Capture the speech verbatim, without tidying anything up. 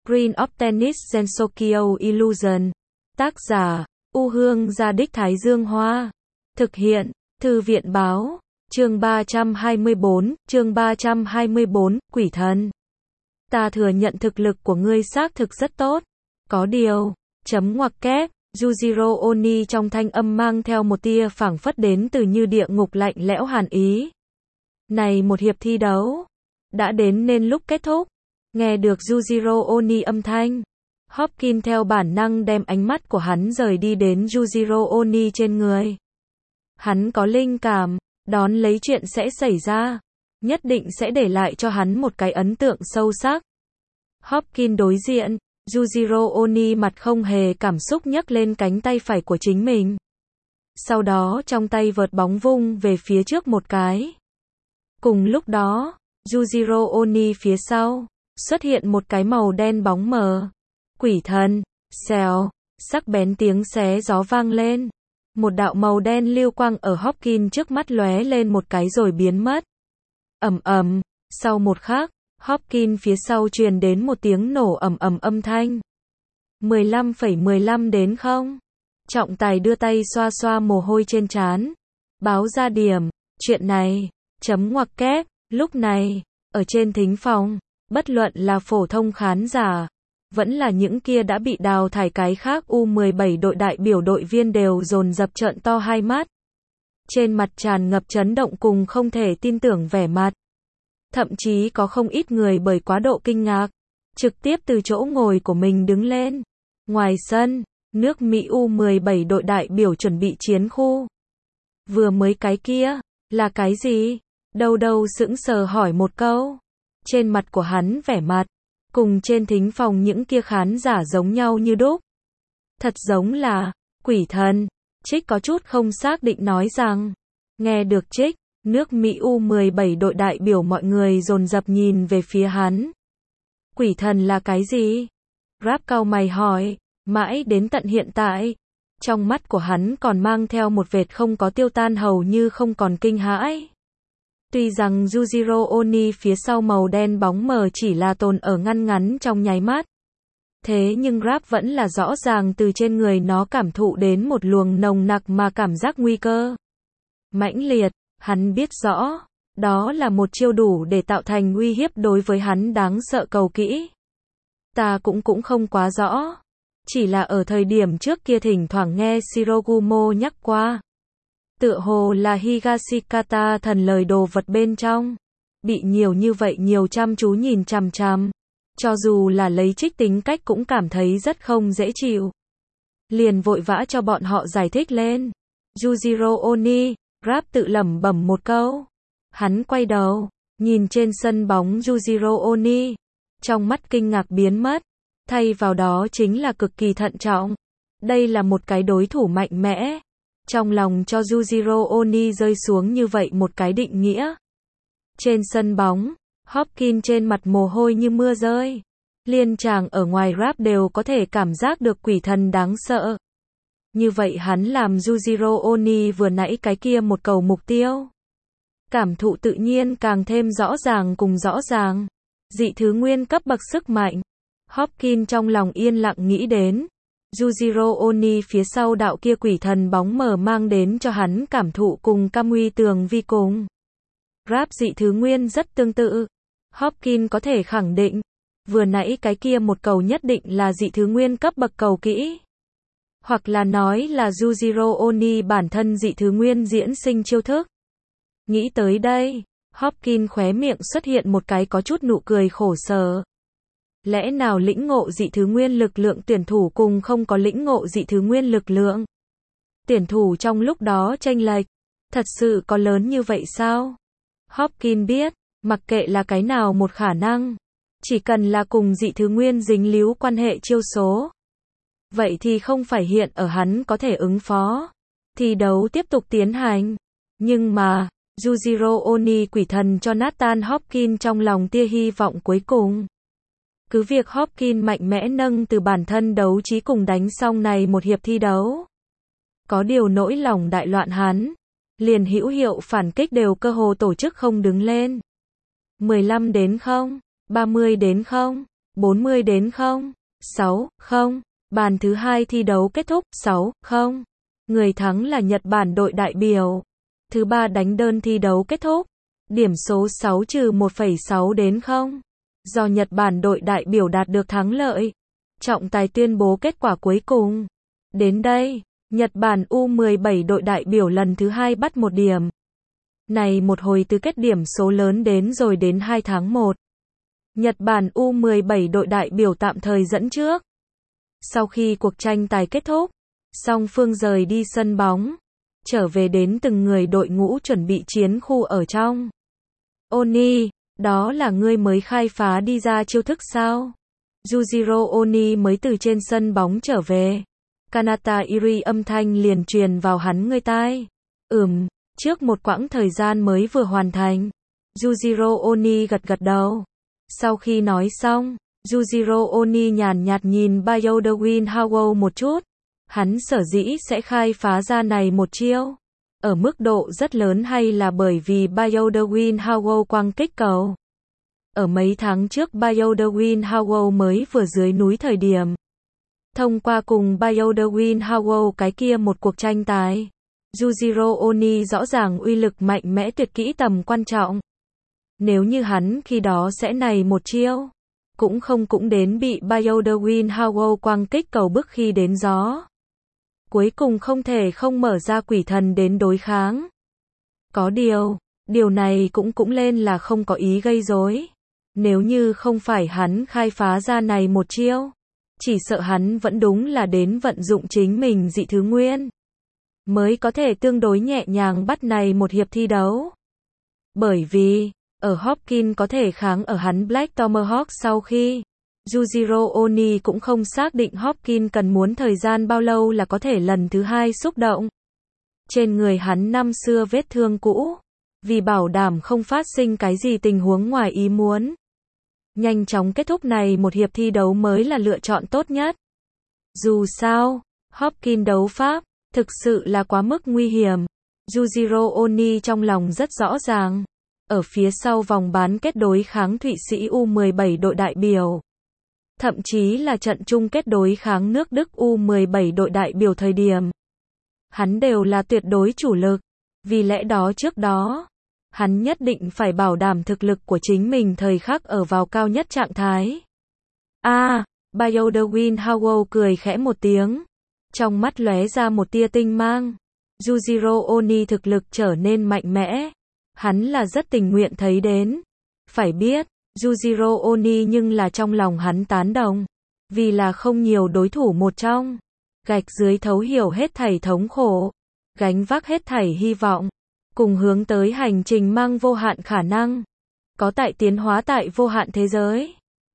Green of Tennis Sensokyo Illusion. Tác giả, U Hương Gia Đích Thái Dương Hoa. Thực hiện, Thư viện Báo. Chương ba trăm hai mươi bốn, chương ba trăm hai mươi bốn, Quỷ Thần. Ta thừa nhận thực lực của ngươi xác thực rất tốt. Có điều, chấm ngoặc kép, Yujiro Oni trong thanh âm mang theo một tia phảng phất đến từ như địa ngục lạnh lẽo hàn ý. Này một hiệp thi đấu, đã đến nên lúc kết thúc. Nghe được Yujiro Oni âm thanh, Hopkins theo bản năng đem ánh mắt của hắn rời đi đến Yujiro Oni trên người. Hắn có linh cảm, đón lấy chuyện sẽ xảy ra, nhất định sẽ để lại cho hắn một cái ấn tượng sâu sắc. Hopkins đối diện, Yujiro Oni mặt không hề cảm xúc nhấc lên cánh tay phải của chính mình. Sau đó trong tay vợt bóng vung về phía trước một cái. Cùng lúc đó, Yujiro Oni phía sau, xuất hiện một cái màu đen bóng mờ. Quỷ thần, xèo, sắc bén tiếng xé gió vang lên. Một đạo màu đen lưu quang ở Hopkins trước mắt lóe lên một cái rồi biến mất. Ầm ầm, sau một khắc, Hopkins phía sau truyền đến một tiếng nổ ầm ầm âm thanh. mười lăm phẩy mười lăm đến không. Trọng tài đưa tay xoa xoa mồ hôi trên trán. Báo ra điểm, chuyện này, chấm ngoặc kép, lúc này, ở trên thính phòng, bất luận là phổ thông khán giả, vẫn là những kia đã bị đào thải cái khác U mười bảy đội đại biểu đội viên đều dồn dập trợn to hai mắt. Trên mặt tràn ngập chấn động cùng không thể tin tưởng vẻ mặt. Thậm chí có không ít người bởi quá độ kinh ngạc, trực tiếp từ chỗ ngồi của mình đứng lên. Ngoài sân, nước Mỹ U mười bảy đội đại biểu chuẩn bị chiến khu. Vừa mới cái kia, là cái gì? Đâu đâu sững sờ hỏi một câu. Trên mặt của hắn vẻ mặt, cùng trên thính phòng những kia khán giả giống nhau như đúc. Thật giống là, quỷ thần. Trích có chút không xác định nói rằng. Nghe được Trích, nước Mỹ U mười bảy đội đại biểu mọi người dồn dập nhìn về phía hắn. Quỷ thần là cái gì? Rap cau mày hỏi, mãi đến tận hiện tại, trong mắt của hắn còn mang theo một vệt không có tiêu tan hầu như không còn kinh hãi. Tuy rằng Yujiro Oni phía sau màu đen bóng mờ chỉ là tồn ở ngăn ngắn trong nháy mắt. Thế nhưng Rap vẫn là rõ ràng từ trên người nó cảm thụ đến một luồng nồng nặc mà cảm giác nguy cơ. Mãnh liệt, hắn biết rõ, đó là một chiêu đủ để tạo thành uy hiếp đối với hắn đáng sợ cầu kỹ. Ta cũng cũng không quá rõ. Chỉ là ở thời điểm trước kia thỉnh thoảng nghe Shirogumo nhắc qua. Tựa hồ là Higashikata thần lời đồ vật bên trong. Bị nhiều như vậy nhiều chăm chú nhìn chằm chằm. Cho dù là lấy Trích tính cách cũng cảm thấy rất không dễ chịu. Liền vội vã cho bọn họ giải thích lên. Yujiro Oni, Rap tự lẩm bẩm một câu. Hắn quay đầu, nhìn trên sân bóng Yujiro Oni. Trong mắt kinh ngạc biến mất. Thay vào đó chính là cực kỳ thận trọng. Đây là một cái đối thủ mạnh mẽ. Trong lòng cho Yujiro Oni rơi xuống như vậy một cái định nghĩa. Trên sân bóng, Hopkins trên mặt mồ hôi như mưa rơi. Liên tràng ở ngoài Rap đều có thể cảm giác được quỷ thần đáng sợ. Như vậy hắn làm Yujiro Oni vừa nãy cái kia một cầu mục tiêu. Cảm thụ tự nhiên càng thêm rõ ràng cùng rõ ràng. Dị thứ nguyên cấp bậc sức mạnh. Hopkins trong lòng yên lặng nghĩ đến. Yujiro Oni phía sau đạo kia quỷ thần bóng mờ mang đến cho hắn cảm thụ cùng cam uy tường vi cùng. Rap dị thứ nguyên rất tương tự. Hopkins có thể khẳng định. Vừa nãy cái kia một cầu nhất định là dị thứ nguyên cấp bậc cầu kỹ. Hoặc là nói là Yujiro Oni bản thân dị thứ nguyên diễn sinh chiêu thức. Nghĩ tới đây, Hopkins khóe miệng xuất hiện một cái có chút nụ cười khổ sở. Lẽ nào lĩnh ngộ dị thứ nguyên lực lượng tuyển thủ cùng không có lĩnh ngộ dị thứ nguyên lực lượng? Tuyển thủ trong lúc đó chênh lệch, thật sự có lớn như vậy sao? Hopkins biết, mặc kệ là cái nào một khả năng, chỉ cần là cùng dị thứ nguyên dính líu quan hệ chiêu số. Vậy thì không phải hiện ở hắn có thể ứng phó. Thi đấu tiếp tục tiến hành. Nhưng mà, Yujiro Oni quỷ thần cho Nathan Hopkins trong lòng tia hy vọng cuối cùng. Cứ việc Hopkins mạnh mẽ nâng từ bản thân đấu trí cùng đánh xong này một hiệp thi đấu. Có điều nỗi lòng đại loạn hắn. Liền hữu hiệu phản kích đều cơ hồ tổ chức không đứng lên. mười lăm đến không, ba mươi đến không. bốn mươi đến không. sáu không. Bàn thứ hai thi đấu kết thúc sáu không. Người thắng là Nhật Bản đội đại biểu. Thứ ba đánh đơn thi đấu kết thúc. Điểm số sáu trừ một phẩy sáu đến không. Do Nhật Bản đội đại biểu đạt được thắng lợi. Trọng tài tuyên bố kết quả cuối cùng. Đến đây, Nhật Bản U mười bảy đội đại biểu lần thứ hai bắt một điểm. Này một hồi tứ kết điểm số lớn đến rồi đến hai tháng một. Nhật Bản U mười bảy đội đại biểu tạm thời dẫn trước. Sau khi cuộc tranh tài kết thúc, song phương rời đi sân bóng, trở về đến từng người đội ngũ chuẩn bị chiến khu ở trong. Oni, đó là ngươi mới khai phá đi ra chiêu thức sao? Yujiro Oni mới từ trên sân bóng trở về. Kanata Iri âm thanh liền truyền vào hắn người tai. Ừm, trước một quãng thời gian mới vừa hoàn thành. Yujiro Oni gật gật đầu. Sau khi nói xong, Yujiro Oni nhàn nhạt nhìn Byoda Howell một chút. Hắn sở dĩ sẽ khai phá ra này một chiêu. Ở mức độ rất lớn hay là bởi vì Byoda Howell quăng kích cầu. Ở mấy tháng trước Byoda Howell mới vừa dưới núi thời điểm. Thông qua cùng Byoda Howell cái kia một cuộc tranh tài. Yujiro Oni rõ ràng uy lực mạnh mẽ tuyệt kỹ tầm quan trọng. Nếu như hắn khi đó sẽ này một chiêu. Cũng không cũng đến bị Byoda Howell quăng kích cầu bức khi đến gió. Cuối cùng không thể không mở ra quỷ thần đến đối kháng. Có điều, điều này cũng cũng lên là không có ý gây rối. Nếu như không phải hắn khai phá ra này một chiêu, chỉ sợ hắn vẫn đúng là đến vận dụng chính mình dị thứ nguyên. Mới có thể tương đối nhẹ nhàng bắt này một hiệp thi đấu. Bởi vì, ở Hopkins có thể kháng ở hắn Black Tomahawk sau khi, Yujiro Oni cũng không xác định Hopkins cần muốn thời gian bao lâu là có thể lần thứ hai xúc động. Trên người hắn năm xưa vết thương cũ, vì bảo đảm không phát sinh cái gì tình huống ngoài ý muốn. Nhanh chóng kết thúc này một hiệp thi đấu mới là lựa chọn tốt nhất. Dù sao, Hopkins đấu pháp, thực sự là quá mức nguy hiểm. Yujiro Oni trong lòng rất rõ ràng. Ở phía sau vòng bán kết đối kháng Thụy Sĩ U mười bảy đội đại biểu. Thậm chí là trận chung kết đối kháng nước Đức U mười bảy đội đại biểu thời điểm. Hắn đều là tuyệt đối chủ lực. Vì lẽ đó trước đó, hắn nhất định phải bảo đảm thực lực của chính mình thời khắc ở vào cao nhất trạng thái. A, à, Byoda Howell cười khẽ một tiếng. Trong mắt lóe ra một tia tinh mang. Yujiro Oni thực lực trở nên mạnh mẽ. Hắn là rất tình nguyện thấy đến. Phải biết, Yujiro Oni nhưng là trong lòng hắn tán đồng. Vì là không nhiều đối thủ một trong. Gạch dưới thấu hiểu hết thảy thống khổ. Gánh vác hết thảy hy vọng. Cùng hướng tới hành trình mang vô hạn khả năng. Có tại tiến hóa tại vô hạn thế giới.